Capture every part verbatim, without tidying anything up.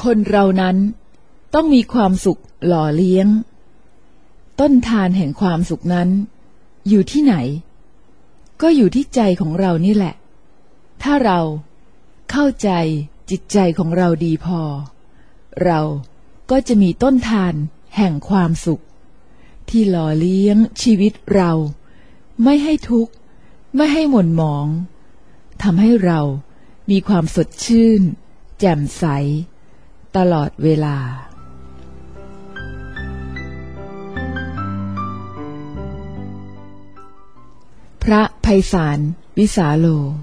คนเรานั้นต้องมีความสุขหล่อเลี้ยงต้นทานแห่งความสุขนั้นอยู่ที่ไหนก็อยู่ที่ใจของเรานี่แหละถ้าเราเข้าใจจิตใจของเราดีพอเราก็จะมีต้นทานแห่งความสุขที่หล่อเลี้ยงชีวิตเราไม่ให้ทุกข์ไม่ให้หม่นหมองทำให้เรามีความสดชื่นแจ่มใสตลอดเวลาพระไพศาลวิสาโล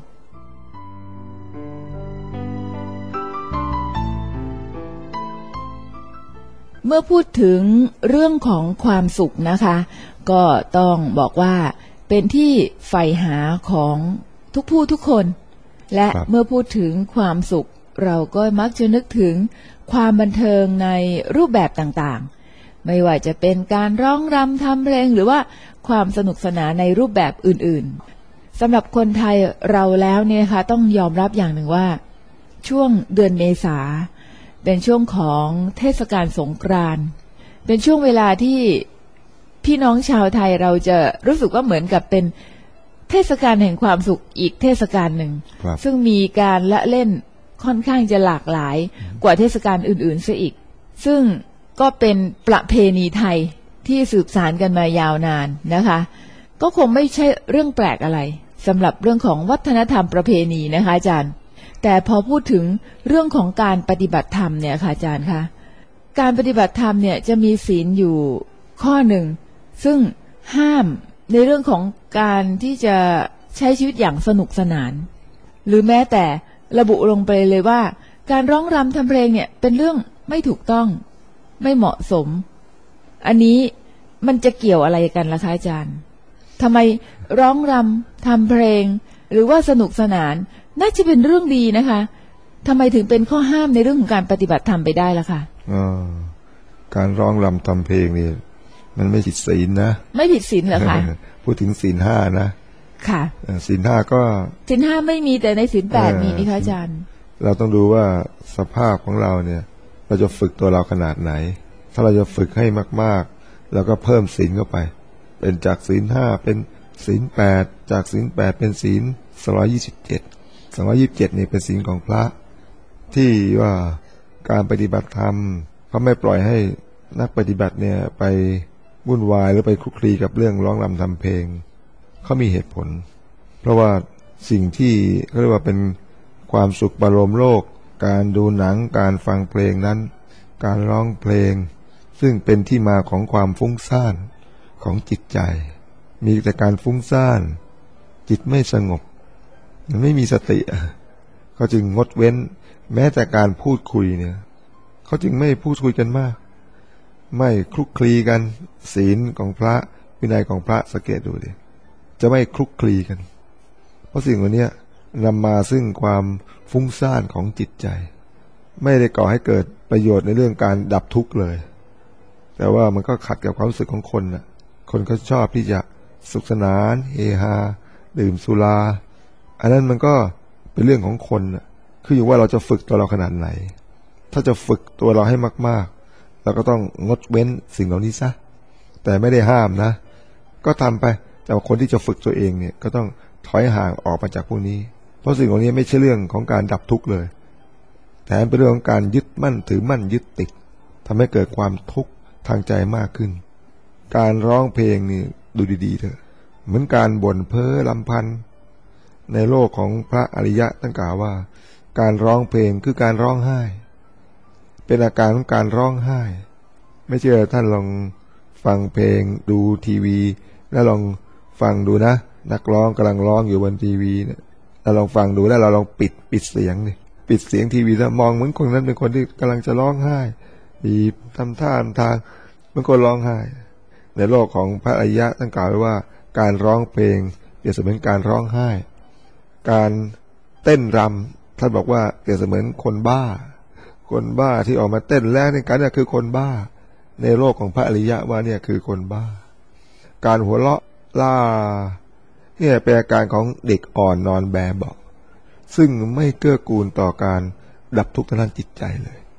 เมื่อพูดถึงเรื่องของความสุขนะคะก็ต้องบอกว่าเป็นที่ใฝ่หาของทุกผู้ทุกคนและเมื่อพูดถึงความสุขเราก็มักจะนึกถึงความบันเทิงในรูปแบบต่างๆไม่ว่าจะเป็นการร้องรำทำเพลงหรือว่าความสนุกสนานในรูปแบบอื่นๆสำหรับคนไทยเราแล้วเนี่ยนะคะต้องยอมรับอย่างหนึ่งว่าช่วงเดือนเมษาเป็นช่วงของเทศกาลสงกรานต์เป็นช่วงเวลาที่พี่น้องชาวไทยเราจะรู้สึกว่าเหมือนกับเป็นเทศกาลแห่งความสุขอีกเทศกาลหนึ่งซึ่งมีการละเล่นค่อนข้างจะหลากหลายกว่าเทศกาลอื่นๆซะอีกซึ่งก็เป็นประเพณีไทยที่สืบสานกันมายาวนานนะคะก็คงไม่ใช่เรื่องแปลกอะไรสำหรับเรื่องของวัฒนธรรมประเพณีนะคะอาจารย์แต่พอพูดถึงเรื่องของการปฏิบัติธรรมเนี่ยค่ะอาจารย์คะการปฏิบัติธรรมเนี่ยจะมีศีลอยู่ข้อหนึ่งซึ่งห้ามในเรื่องของการที่จะใช้ชีวิตอย่างสนุกสนานหรือแม้แต่ระบุลงไปเลยว่าการร้องรำทำเพลงเนี่ยเป็นเรื่องไม่ถูกต้องไม่เหมาะสมอันนี้มันจะเกี่ยวอะไรกันล่ะคะอาจารย์ทำไมร้องรำทำเพลงหรือว่าสนุกสนานน่าจะเป็นเรื่องดีนะคะทำไมถึงเป็นข้อห้ามในเรื่องของการปฏิบัติธรรมไปได้ล่ะคะอ๋อการร้องรำทำเพลงนี่มันไม่ผิดศีลนะไม่ผิดศีลเหรอคะพูดถึงศีลห้านะค่ะศีลห้าก็ศีลห้าไม่มีแต่ในศีลแปดมีนี่คะอาจารย์เราต้องดูว่าสภาพของเราเนี่ยเราจะฝึกตัวเราขนาดไหนถ้าเราจะฝึกให้มากๆแล้วก็เพิ่มศีลเข้าไปเป็นจากศีลห้าเป็นศีลแปดจากศีลแปดเป็นศีลสองร้อยยี่สิบเจ็ดสองร้อยยี่สิบเจ็ดนี่เป็นศีลของพระที่ว่าการปฏิบัติธรรมเขาไม่ปล่อยให้นักปฏิบัติเนี่ยไปวุ่นวายหรือไปคลุกคลีกับเรื่องร้องรำทำเพลงเขามีเหตุผลเพราะว่าสิ่งที่เขาเรียกว่าเป็นความสุขบรมโลกการดูหนังการฟังเพลงนั้นการร้องเพลงซึ่งเป็นที่มาของความฟุ้งซ่านของจิตใจมีแต่การฟุ้งซ่านจิตไม่สงบมันไม่มีสติเขาจึงงดเว้นแม้แต่การพูดคุยเนี่ยเขาจึงไม่พูดคุยกันมากไม่คลุกคลีกันศีลของพระวินัยของพระสังเกตดูดิจะไม่คลุกคลีกันเพราะสิ่งเหล่านี้นำมาซึ่งความฟุ้งซ่านของจิตใจไม่ได้ก่อให้เกิดประโยชน์ในเรื่องการดับทุกข์เลยแต่ว่ามันก็ขัดกับความรู้สึกของคนน่ะคนก็ชอบที่จะสุขสนานเฮฮาดื่มสุราอันนั้นมันก็เป็นเรื่องของคนน่ะคืออยู่ว่าเราจะฝึกตัวเราขนาดไหนถ้าจะฝึกตัวเราให้มากๆเราก็ต้องงดเว้นสิ่งเหล่านี้ซะแต่ไม่ได้ห้ามนะก็ทำไปแต่คนที่จะฝึกตัวเองเนี่ยก็ต้องถอยห่างออกมาจากพวกนี้เพราะสิ่งเหล่านี้ไม่ใช่เรื่องของการดับทุกข์เลยแต่เป็นเรื่องของการยึดมั่นถือมั่นยึดติดทำให้เกิดความทุกข์ทางใจมากขึ้นการร้องเพลงนี่ดูดีๆเถอะเหมือนการบ่นเพ้อลำพันในโลกของพระอริยะท่านกล่าวว่าการร้องเพลงคือการร้องไห้เป็นอาการของการร้องไห้ไม่เชื่อท่านลองฟังเพลงดูทีวีแล้วลองฟังดูนะนักร้องกำลังร้องอยู่บนทีวีเนี่ยเราลองฟังดูแล้วเราลองปิดปิดเสียงนี่ปิดเสียงทีวีแล้วมองเหมือนคนนั้นเป็นคนที่กำลังจะร้องไห้บีบทำท่าทำทางเหมือนคนร้องไห้ในโลกของพระอริยะท่านกล่าวไว้ว่าการร้องเพลงเปรียบเสมือนการร้องไห้การเต้นรำท่านบอกว่าเปรียบเสมือนคนบ้าคนบ้าที่ออกมาเต้นแล้วในการนี้คือคนบ้าในโลกของพระอริยะว่าเนี่ยคือคนบ้าการหัวเราะล่าเนี่ยเป็นอาการของเด็กอ่อนนอนแบเบาะซึ่งไม่เกื้อกูลต่อการดับทุกข์ทางด้านจิตใจเลย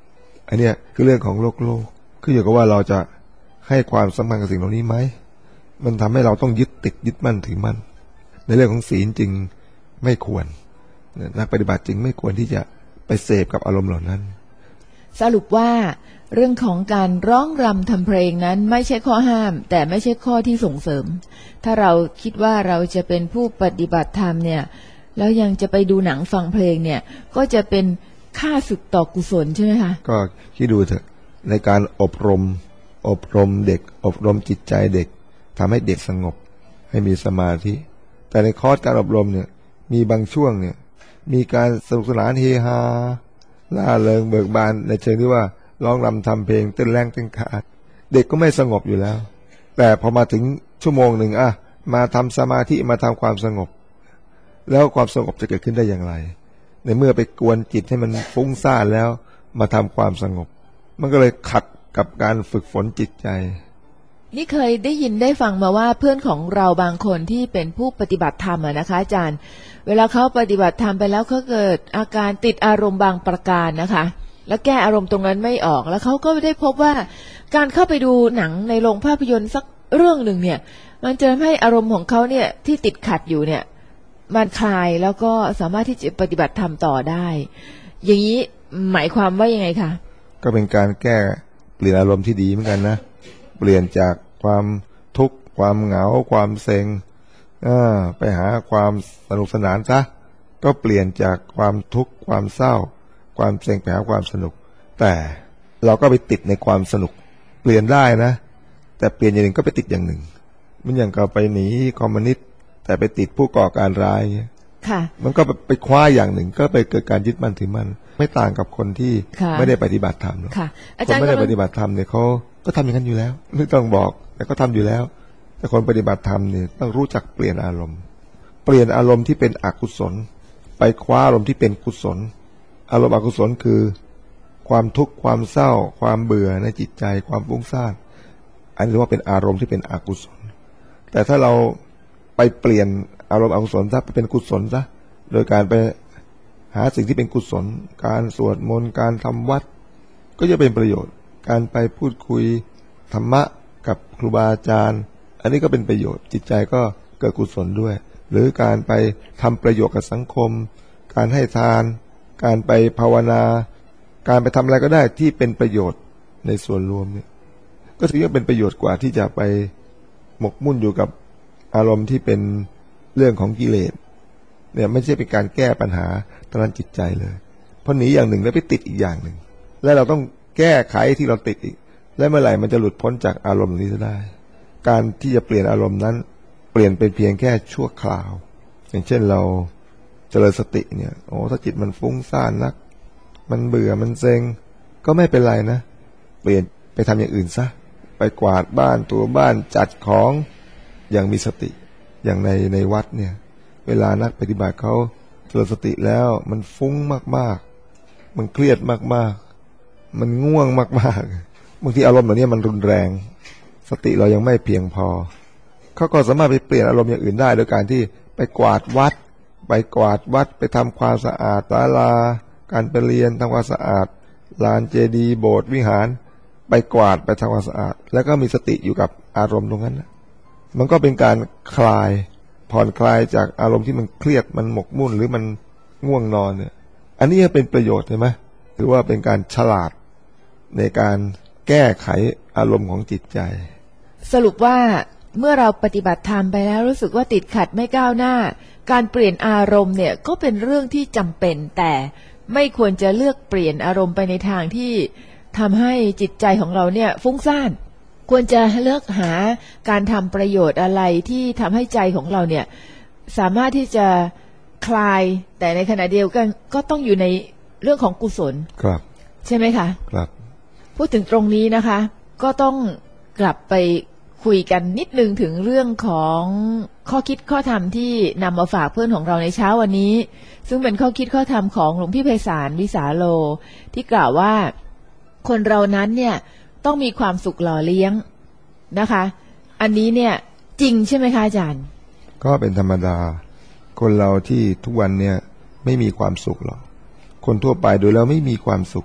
อันเนี้ยคือเรื่องของโลกโลกคืออยู่กับว่าเราจะให้ความสำคัญกับสิ่งเหล่านี้ไหมมันทำให้เราต้องยึดติดยึดมั่นถือมั่นในเรื่องของศีลจึงไม่ควรนักปฏิบัติจึงไม่ควรที่จะไปเสพกับอารมณ์เหล่านั้นสรุปว่าเรื่องของการร้องรำทำเพลงนั้นไม่ใช่ข้อห้ามแต่ไม่ใช่ข้อที่ส่งเสริมถ้าเราคิดว่าเราจะเป็นผู้ปฏิบัติธรรมเนี่ยแล้วยังจะไปดูหนังฟังเพลงเนี่ยก็จะเป็นค่าศึกต่อกุศลใช่ไหมคะก็คิดดูเถอะในการอบรมอบรมเด็กอบรมจิตใจเด็กทำให้เด็กสงบให้มีสมาธิแต่ในคอร์สการอบรมเนี่ยมีบางช่วงเนี่ยมีการสนุกสนานเฮฮาล่าเริงเบิกบานในเชิงที่ว่าร้องรำทำเพลงเต้นแรงเต้นขาดเด็กก็ไม่สงบอยู่แล้วแต่พอมาถึงชั่วโมงหนึ่งอ่ะมาทำสมาธิมาทำความสงบแล้วความสงบจะเกิดขึ้นได้อย่างไรในเมื่อไปกวนจิตให้มันฟุ้งซ่านแล้วมาทำความสงบมันก็เลยขัดกับการฝึกฝนจิตใจนี่เคยได้ยินได้ฟังมาว่าเพื่อนของเราบางคนที่เป็นผู้ปฏิบัติธรรมอะนะคะอาจารย์เวลาเขาปฏิบัติธรรมไปแล้วเขาเกิดอาการติดอารมณ์บางประการนะคะแล้วแก้อารมณ์ตรงนั้นไม่ออกแล้วเขาก็ได้พบว่าการเข้าไปดูหนังในโรงภาพยนตร์สักเรื่องหนึ่งเนี่ยมันจะทำให้อารมณ์ของเขาเนี่ยที่ติดขัดอยู่เนี่ยมันคลายแล้วก็สามารถที่จะปฏิบัติธรรมต่อได้อย่างนี้หมายความว่ายังไงคะก็เป็นการแก้เปลี่ยนอารมณ์ที่ดีเหมือนกันนะเปลี่ยนจากความทุกข์ความเหงาความเซ็งไปหาความสนุกสนานซะก็เปลี่ยนจากความทุกข์ความเศร้าความเซ็งไปหาความสนุกแต่เราก็ไปติดในความสนุกเปลี่ยนได้นะแต่เปลี่ยนอย่างหนึ่งก็ไปติดอย่างหนึ่งมันอย่างกับไปหนีคอมมิวนิสต์แต่ไปติดผู้ก่อการร้ายค่ะมันก็ไปคว้าอย่างหนึ่งก็ไปเกิดการยึดมั่นถือมั่นไม่ต่างกับคนที่ไม่ได้ปฏิบัติธรรมหรอกคนไม่ได้ปฏิบัติธรรมเนี่ยเขาก็ทำอย่างนั้นอยู่แล้วไม่ต้องบอกแต่ก็ทำอยู่แล้วแต่คนปฏิบัติธรรมเนี่ยต้องรู้จักเปลี่ยนอารมณ์เปลี่ยนอารมณ์ที่เป็นอกุศลไปคว้าอารมณ์ที่เป็นกุศลอารมณ์อกุศลคือความทุกข์ความเศร้าความเบื่อในจิตใจความฟุ้งซ่านอันนี้เรียกว่าเป็นอารมณ์ที่เป็นอกุศลแต่ถ้าเราไปเปลี่ยนอารมณ์อกุศลซะไปเป็นกุศลซะโดยการไปหาสิ่งที่เป็นกุศลการสวดมนต์การทำวัดก็จะเป็นประโยชน์การไปพูดคุยธรรมะกับครูบาอาจารย์อันนี้ก็เป็นประโยชน์จิตใจก็เกิดกุศลด้วยหรือการไปทำประโยชน์กับสังคมการให้ทานการไปภาวนาการไปทำอะไรก็ได้ที่เป็นประโยชน์ในส่วนรวมเนี่ยก็ถือว่าเป็นประโยชน์กว่าที่จะไปหมกมุ่นอยู่กับอารมณ์ที่เป็นเรื่องของกิเลสเนี่ยไม่ใช่เป็นการแก้ปัญหาทางด้านจิตใจเลยเพราะหนีอย่างหนึ่งแล้วไปติดอีกอย่างหนึ่งและเราต้องแก้ไขที่เราติดอีกและเมื่อไหร่มันจะหลุดพ้นจากอารมณ์นี้ได้การที่จะเปลี่ยนอารมณ์นั้นเปลี่ยนเป็นเพียงแค่ชั่วคราวอย่างเช่นเราเจริญสติเนี่ยโอ้ถ้าจิตมันฟุ้งซ่านนักมันเบื่อมันเซ็งก็ไม่เป็นไรนะเปลี่ยนไปทำอย่างอื่นซะไปกวาดบ้านตัวบ้านจัดของอย่างมีสติอย่างในในวัดเนี่ยเวลานักปฏิบัติเขาเจริญสติแล้วมันฟุ้งมากๆมันเครียดมากๆมันง่วงมากๆบางทีอารมณ์แบบนี้มันรุนแรงสติเรายังไม่เพียงพอเขาก็สามารถไปเปลี่ยนอารมณ์อย่างอื่นได้โดยการที่ไปกวาดวัดไปกวาดวัดไปทำความสะอาดศาลาการไปเรียนทำความสะอาดลานเจดีย์โบสถ์วิหารไปกวาดไปทำความสะอาดแล้วก็มีสติอยู่กับอารมณ์ตรงนั้นนะมันก็เป็นการคลายผ่อนคลายจากอารมณ์ที่มันเครียดมันหมกมุ่นหรือมันง่วงนอนเนี่ยอันนี้เป็นประโยชน์ใช่ไหมถือว่าเป็นการฉลาดในการแก้ไขอารมณ์ของจิตใจสรุปว่าเมื่อเราปฏิบัติธรรมไปแล้วรู้สึกว่าติดขัดไม่ก้าวหน้าการเปลี่ยนอารมณ์เนี่ยก็เป็นเรื่องที่จำเป็นแต่ไม่ควรจะเลือกเปลี่ยนอารมณ์ไปในทางที่ทำให้จิตใจของเราเนี่ยฟุ้งซ่านควรจะเลือกหาการทำประโยชน์อะไรที่ทำให้ใจของเราเนี่ยสามารถที่จะคลายแต่ในขณะเดียวกันก็ต้องอยู่ในเรื่องของกุศลครับใช่ไหมคะครับพูดถึงตรงนี้นะคะก็ต้องกลับไปคุยกันนิดนึงถึงเรื่องของข้อคิดข้อธรรมที่นำมาฝากเพื่อนของเราในเช้าวันนี้ซึ่งเป็นข้อคิดข้อธรรมของหลวงพี่ไพศาลวิสาโลที่กล่าวว่าคนเรานั้นเนี่ยต้องมีความสุขหล่อเลี้ยงนะคะอันนี้เนี่ยจริงใช่ไหมคะอาจารย์ก็เป็นธรรมดาคนเราที่ทุกวันเนี่ยไม่มีความสุขหรอกคนทั่วไปโดยแล้วไม่มีความสุข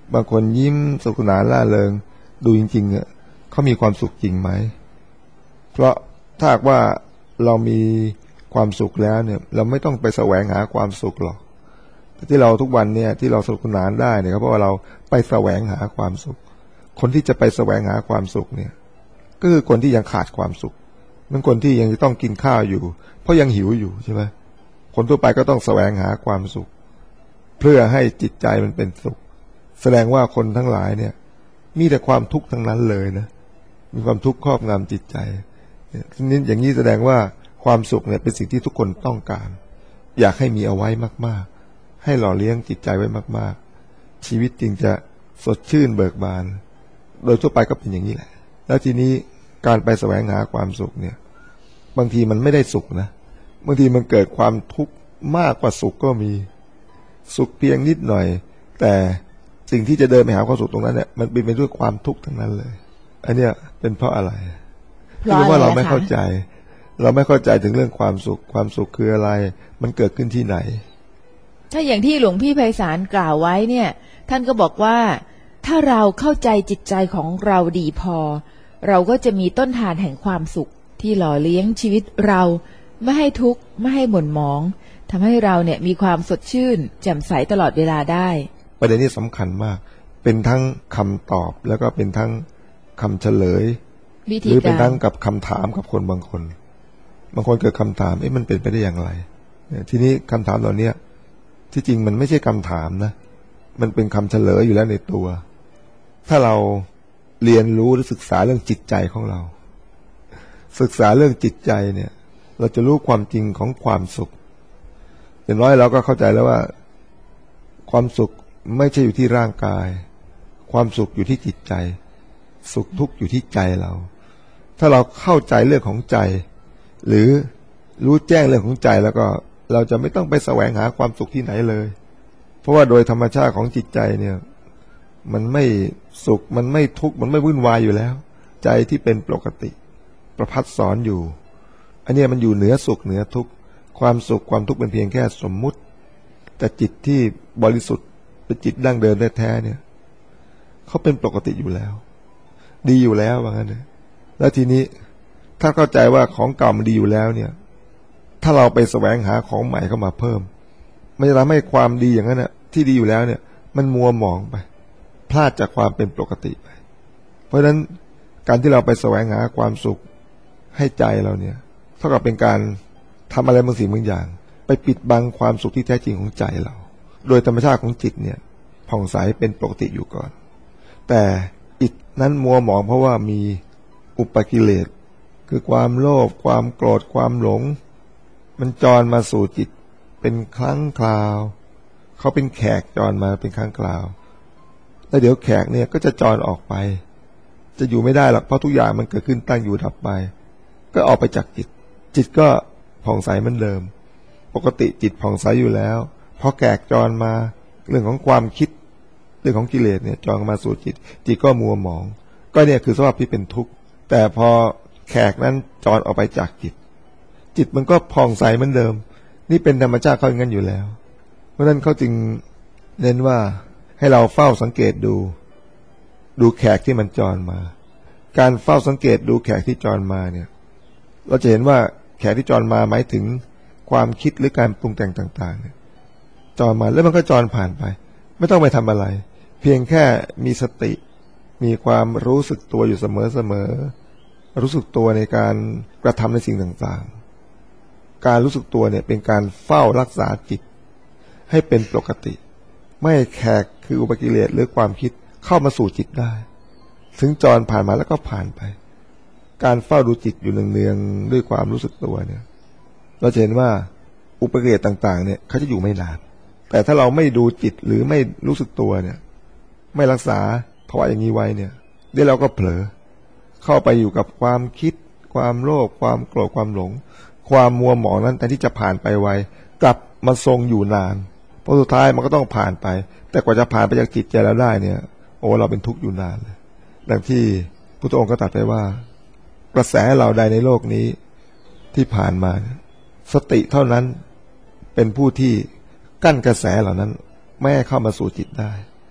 บางคนยิ้มสนุกสนานร่าเริงดูจริงๆอ่ะเขามีความสุขจริงไหมเพราะถ้าว่าเรามีความสุขแล้วเนี่ยเราไม่ต้องไปแสวงหาความสุขหรอกที่เราทุกวันเนี่ยที่เราสนุกสนานได้เนี่ยเพราะว่าเราไปแสวงหาความสุขคนที่จะไปแสวงหาความสุขเนี่ยก็คือคนที่ยังขาดความสุขนั่นคนที่ยังจะต้องกินข้าวอยู่เพราะยังหิวอยู่ใช่ไหมคนทั่วไปก็ต้องแสวงหาความสุขเพื่อให้จิตใจมันเป็นสุขแสดงว่าคนทั้งหลายเนี่ยมีแต่ความทุกข์ทั้งนั้นเลยนะมีความทุกข์ครอบงำจิตใจนี่อย่างนี้แสดงว่าความสุขเนี่ยเป็นสิ่งที่ทุกคนต้องการอยากให้มีเอาไว้มากๆให้หล่อเลี้ยงจิตใจไว้มากๆชีวิตจึงจะสดชื่นเบิกบานโดยทั่วไปก็เป็นอย่างนี้แหละแล้วทีนี้การไปแสวงหาความสุขเนี่ยบางทีมันไม่ได้สุขนะบางทีมันเกิดความทุกข์มากกว่าสุขก็มีสุขเพียงนิดหน่อยแต่สิ่งที่จะเดินไปหาความสุขตรงนั้นเนี่ยมันเป็นไปด้วยความทุกข์ทั้งนั้นเลยอันเนี้ยเป็นเพราะอะไรเพราะว่าเราไม่เข้าใจเราไม่เข้าใจถึงเรื่องความสุขความสุขคืออะไรมันเกิดขึ้นที่ไหนถ้าอย่างที่หลวงพี่ไพศาลกล่าวไว้เนี่ยท่านก็บอกว่าถ้าเราเข้าใจจิตใจของเราดีพอเราก็จะมีต้นทานแห่งความสุขที่หล่อเลี้ยงชีวิตเราไม่ให้ทุกข์ไม่ให้หม่นหมองทำให้เราเนี่ยมีความสดชื่นแจ่มใสตลอดเวลาได้ประเด็นนี้สำคัญมากเป็นทั้งคำตอบแล้วก็เป็นทั้งคำเฉลยหรือเป็นทั้งกับคำถามกับคนบางคนบางคนเกิดคำถามเอ๊ะมันเป็นไปได้อย่างไรทีนี้คำถามเหล่านี้ที่จริงมันไม่ใช่คำถามนะมันเป็นคำเฉลยอยู่แล้วในตัวถ้าเราเรียนรู้หรือศึกษาเรื่องจิตใจของเราศึกษาเรื่องจิตใจเนี่ยเราจะรู้ความจริงของความสุขอย่างน้อยเราก็เข้าใจแล้วว่าความสุขไม่ใช่อยู่ที่ร่างกายความสุขอยู่ที่จิตใจสุขทุกข์อยู่ที่ใจเราถ้าเราเข้าใจเรื่องของใจหรือรู้แจ้งเรื่องของใจแล้วก็เราจะไม่ต้องไปแสวงหาความสุขที่ไหนเลยเพราะว่าโดยธรรมชาติของจิตใจเนี่ยมันไม่สุขมันไม่ทุกข์มันไม่วุ่นวายอยู่แล้วใจที่เป็นปกติประพัดสอนอยู่อันนี้มันอยู่เหนือสุขเหนือทุกข์ความสุขความทุกข์เป็นเพียงแค่สมมุติแต่จิตที่บริสุทธิ์เป็นจิตดั้งเดิมแท้ๆเนี่ยเขาเป็นปกติอยู่แล้วดีอยู่แล้วว่างั้นนะแล้วทีนี้ถ้าเข้าใจว่าของเก่ามันดีอยู่แล้วเนี่ยถ้าเราไปแสวงหาของใหม่เข้ามาเพิ่มมันจะทำให้ความดีอย่างนั้นน่ะที่ดีอยู่แล้วเนี่ยมันมัวหมองไปพลาดจากความเป็นปกติไปเพราะฉะนั้นการที่เราไปแสวงหาความสุขให้ใจเราเนี่ยเท่ากับเป็นการทำอะไรบางสิ่งบางอย่างไปปิดบังความสุขที่แท้จริงของใจเราโดยธรรมชาติของจิตเนี่ยผ่องใสเป็นปกติอยู่ก่อนแต่จิตนั้นมัวหมองเพราะว่ามีอุปกิเลสคือความโลภความโกรธความหลงมันจรมาสู่จิตเป็นครั้งคราวเขาเป็นแขกจรมาเป็นครั้งคราวแล้วเดี๋ยวแขกเนี่ยก็จะจรออกไปจะอยู่ไม่ได้หรอกเพราะทุกอย่างมันเกิดขึ้นตั้งอยู่ดับไปก็ออกไปจากจิตจิตก็ผ่องใสเหมือนเดิมปกติจิตผ่องใสอยู่แล้วพอแขกจรมาเรื่องของความคิดเรื่องของกิเลสเนี่ยจรมาสู่จิตจิตก็มัวหมองก็เนี่ยคือสภาพที่เป็นทุกข์แต่พอแขกนั้นจรออกไปจากจิตจิตมันก็ผ่องใสเหมือนเดิมนี่เป็นธรรมชาติเขาอย่างนั้นอยู่แล้วเพราะฉะนั้นเขาจึงเน้นว่าให้เราเฝ้าสังเกตดูดูแขกที่มันจรมาการเฝ้าสังเกตดูแขกที่จรมาเนี่ยเราจะเห็นว่าแขกที่จรมาหมายถึงความคิดหรือการปรุงแต่งต่างๆเนี่ยจรมาแล้วมันก็จรผ่านไปไม่ต้องไปทำอะไรเพียงแค่มีสติมีความรู้สึกตัวอยู่เสมอๆรู้สึกตัวในการกระทำในสิ่งต่างๆการรู้สึกตัวเนี่ยเป็นการเฝ้ารักษาจิตให้เป็นปกติไม่ให้แขกคืออุปกิเลสหรือความคิดเข้ามาสู่จิตได้ถึงจรผ่านมาแล้วก็ผ่านไปการเฝ้าดูจิตอยู่เนืองๆด้วยความรู้สึกตัวเนี่ยเราจะเห็นว่าอุปกิเลสต่างๆเนี่ยเขาจะอยู่ไม่นานแต่ถ้าเราไม่ดูจิตหรือไม่รู้สึกตัวเนี่ยไม่รักษาภาวะอย่างนี้ไว้เนี่ยเดี๋ยวเราก็เผลอเข้าไปอยู่กับความคิดความโลภความโกรธความหลงความมัวหมองนั้นแต่ที่จะผ่านไปไวกลับมาทรงอยู่นานเพราะสุดท้ายมันก็ต้องผ่านไปแต่กว่าจะผ่านไปจากจิตใจเราได้เนี่ยโอ้เราเป็นทุกข์อยู่นานเลยดังที่พุทธองค์ก็ตรัสไปว่ากระแสเหล่าใดในโลกนี้ที่ผ่านมาสติเท่านั้นเป็นผู้ที่กั้นกระแสเหล่านั้นไม่ให้เข้ามาสู่จิตได้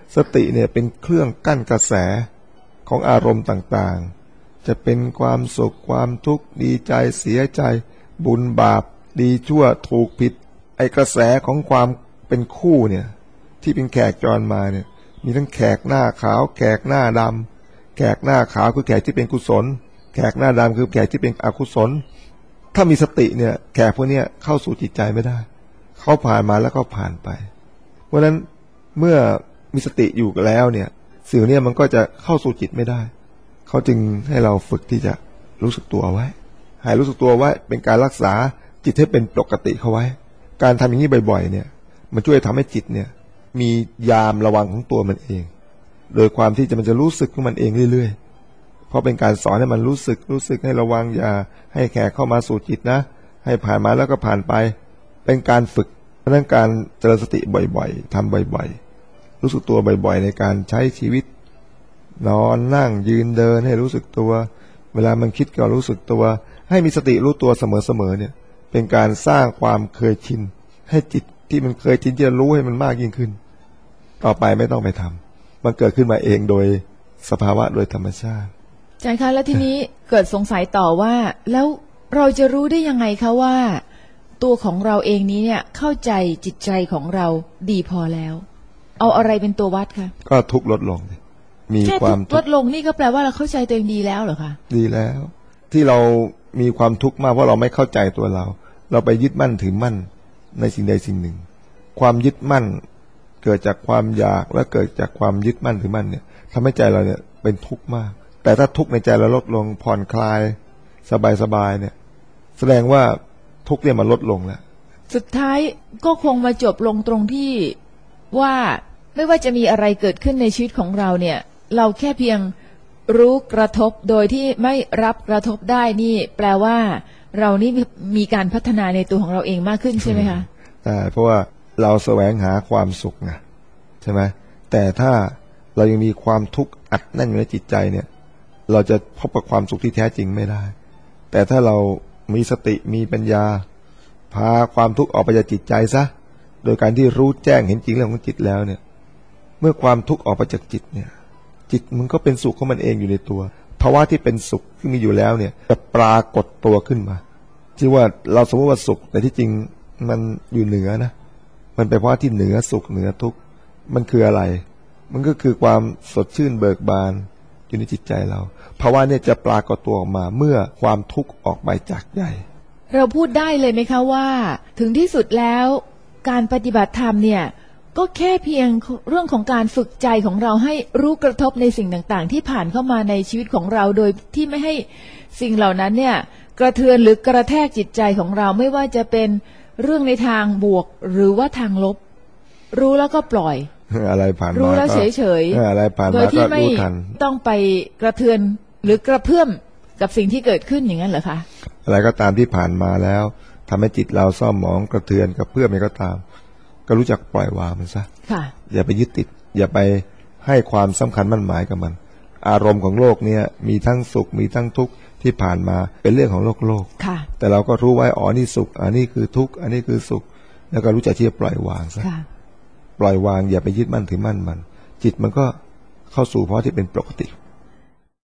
สติเนี่ยเป็นเครื่องกั้นกระแสของอารมณ์ต่างๆจะเป็นความสุขความทุกข์ดีใจเสียใจบุญบาปดีชั่วถูกผิดไอกระแสของความเป็นคู่เนี่ยที่เป็นแขกจรมาเนี่ยมีทั้งแขกหน้าขาวแขกหน้าดำแขกหน้าขาวคือแขกที่เป็นกุศลแขกหน้าดำคือแขกที่เป็นอกุศลถ้ามีสติเนี่ยแขกพวกนี้เข้าสู่จิตใจไม่ได้เขาผ่านมาแล้วก็ผ่านไปเพราะฉะนั้นเมื่อมีสติอยู่แล้วเนี่ยสิ่งนี้มันก็จะเข้าสู่จิตไม่ได้เขาจึงให้เราฝึกที่จะรู้สึกตัวไว้ให้รู้สึกตัวไว้เป็นการรักษาจิตให้เป็นปกติเข้าไว้การทำอย่างนี้บ่อยๆเนี่ยมันช่วยทำให้จิตเนี่ยมียามระวังของตัวมันเองโดยความที่จะมันจะรู้สึกของมันเองเรื่อยๆเพราะเป็นการสอนให้มันรู้สึกรู้สึกให้ระวังอย่าให้แขกเข้ามาสู่จิตนะให้ผ่านมาแล้วก็ผ่านไปเป็นการฝึกเพราะนั้นการเจริญสติบ่อยๆทำบ่อยๆรู้สึกตัวบ่อยๆในการใช้ชีวิตนอนนั่งยืนเดินให้รู้สึกตัวเวลามันคิดก็รู้สึกตัวให้มีสติรู้ตัวเสมอๆเนี่ยเป็นการสร้างความเคยชินให้จิตที่มันเคยชินจะรู้ให้มันมากยิ่งขึ้นต่อไปไม่ต้องไปทำมันเกิดขึ้นมาเองโดยสภาวะโดยธรรมชาติอาจารย์คะแล้วทีนี้ เกิดสงสัยต่อว่าแล้วเราจะรู้ได้ยังไงคะว่าตัวของเราเองนี้เนี่ยเข้าใจจิตใจของเราดีพอแล้วเอาอะไรเป็นตัววัดคะก็ทุกข์ลดลงมีความลดลงนี่ก็แปลว่าเราเข้าใจตัวเองดีแล้วเหรอคะดีแล้วที่เรามีความทุกข์มากเพราะเราไม่เข้าใจตัวเราเราไปยึดมั่นถือมั่นในสิ่งใดสิ่งหนึ่งความยึดมั่นเกิดจากความอยากและเกิดจากความยึดมั่นถือมั่นเนี่ยทำให้ใจเราเนี่ยเป็นทุกข์มากแต่ถ้าทุกข์ในใจเราลดลงผ่อนคลายสบายๆเนี่ยแสดงว่าทุกข์เนี่ยมันลดลงแล้วสุดท้ายก็คงมาจบลงตรงที่ว่าไม่ว่าจะมีอะไรเกิดขึ้นในชีวิตของเราเนี่ยเราแค่เพียงรู้กระทบโดยที่ไม่รับกระทบได้นี่แปลว่าเรานี่มีการพัฒนาในตัวของเราเองมากขึ้นใช่ไหมคะใช่เพราะว่าเราแสวงหาความสุขไงใช่ไหมแต่ถ้าเรายังมีความทุกข์อัดแน่นอยู่ในจิตใจเนี่ยเราจะพบกับความสุขที่แท้จริงไม่ได้แต่ถ้าเรามีสติมีปัญญาพาความทุกข์ออกไปจากจิตใจซะโดยการที่รู้แจ้งเห็นจริงเรื่องของจิตแล้วเนี่ยเมื่อความทุกข์ออกไปจากจิตเนี่ยจิตมันก็เป็นสุขของมันเองอยู่ในตัวภาวะที่เป็นสุขที่มีอยู่แล้วเนี่ยจะปรากฏตัวขึ้นมาที่ว่าเราสมมติว่าสุขแต่ที่จริงมันอยู่เหนือนะมันเป็นภาวะที่เหนือสุขเหนือทุกข์มันคืออะไรมันก็คือความสดชื่นเบิกบานอยู่ในจิตใจเราภาวะเนี่ยจะปรากฏตัวออกมาเมื่อความทุกข์ออกไปจากใจเราพูดได้เลยไหมคะว่าถึงที่สุดแล้วการปฏิบัติธรรมเนี่ยก็แค่เพียงเรื่องของการฝึกใจของเราให้รู้กระทบในสิ่งต่างๆที่ผ่านเข้ามาในชีวิตของเราโดยที่ไม่ให้สิ่งเหล่านั้นเนี่ยกระเทือนหรือกระแทกจิตใจของเราไม่ว่าจะเป็นเรื่องในทางบวกหรือว่าทางลบรู้แล้วก็ปล่อยอะไรผ่านมารู้แล้วเฉยๆอะไรผ่านมาก็รู้ทันโดยที่ไม่ต้องไปกระเทือนหรือกระเพื่อมกับสิ่งที่เกิดขึ้นอย่างนั้นเหรอคะอะไรก็ตามที่ผ่านมาแล้วทำให้จิตเราเศร้าหมองกระเทือนกับเพื่อมอะไรก็ตามก็รู้จักปล่อยวางมันซะอย่าไปยึดติดอย่าไปให้ความสำคัญมั่นหมายกับมันอารมณ์ของโลกเนี่ยมีทั้งสุขมีทั้งทุกข์ที่ผ่านมาเป็นเรื่องของโลกโลกแต่เราก็รู้ไว้อ๋อนี่สุขอันนี้คือทุกข์อันนี้คือสุขแล้วก็รู้จักที่จะปล่อยวางซะปล่อยวางอย่าไปยึดมั่นถือมั่นมันจิตมันก็เข้าสู่ภาวะที่เป็นปกติ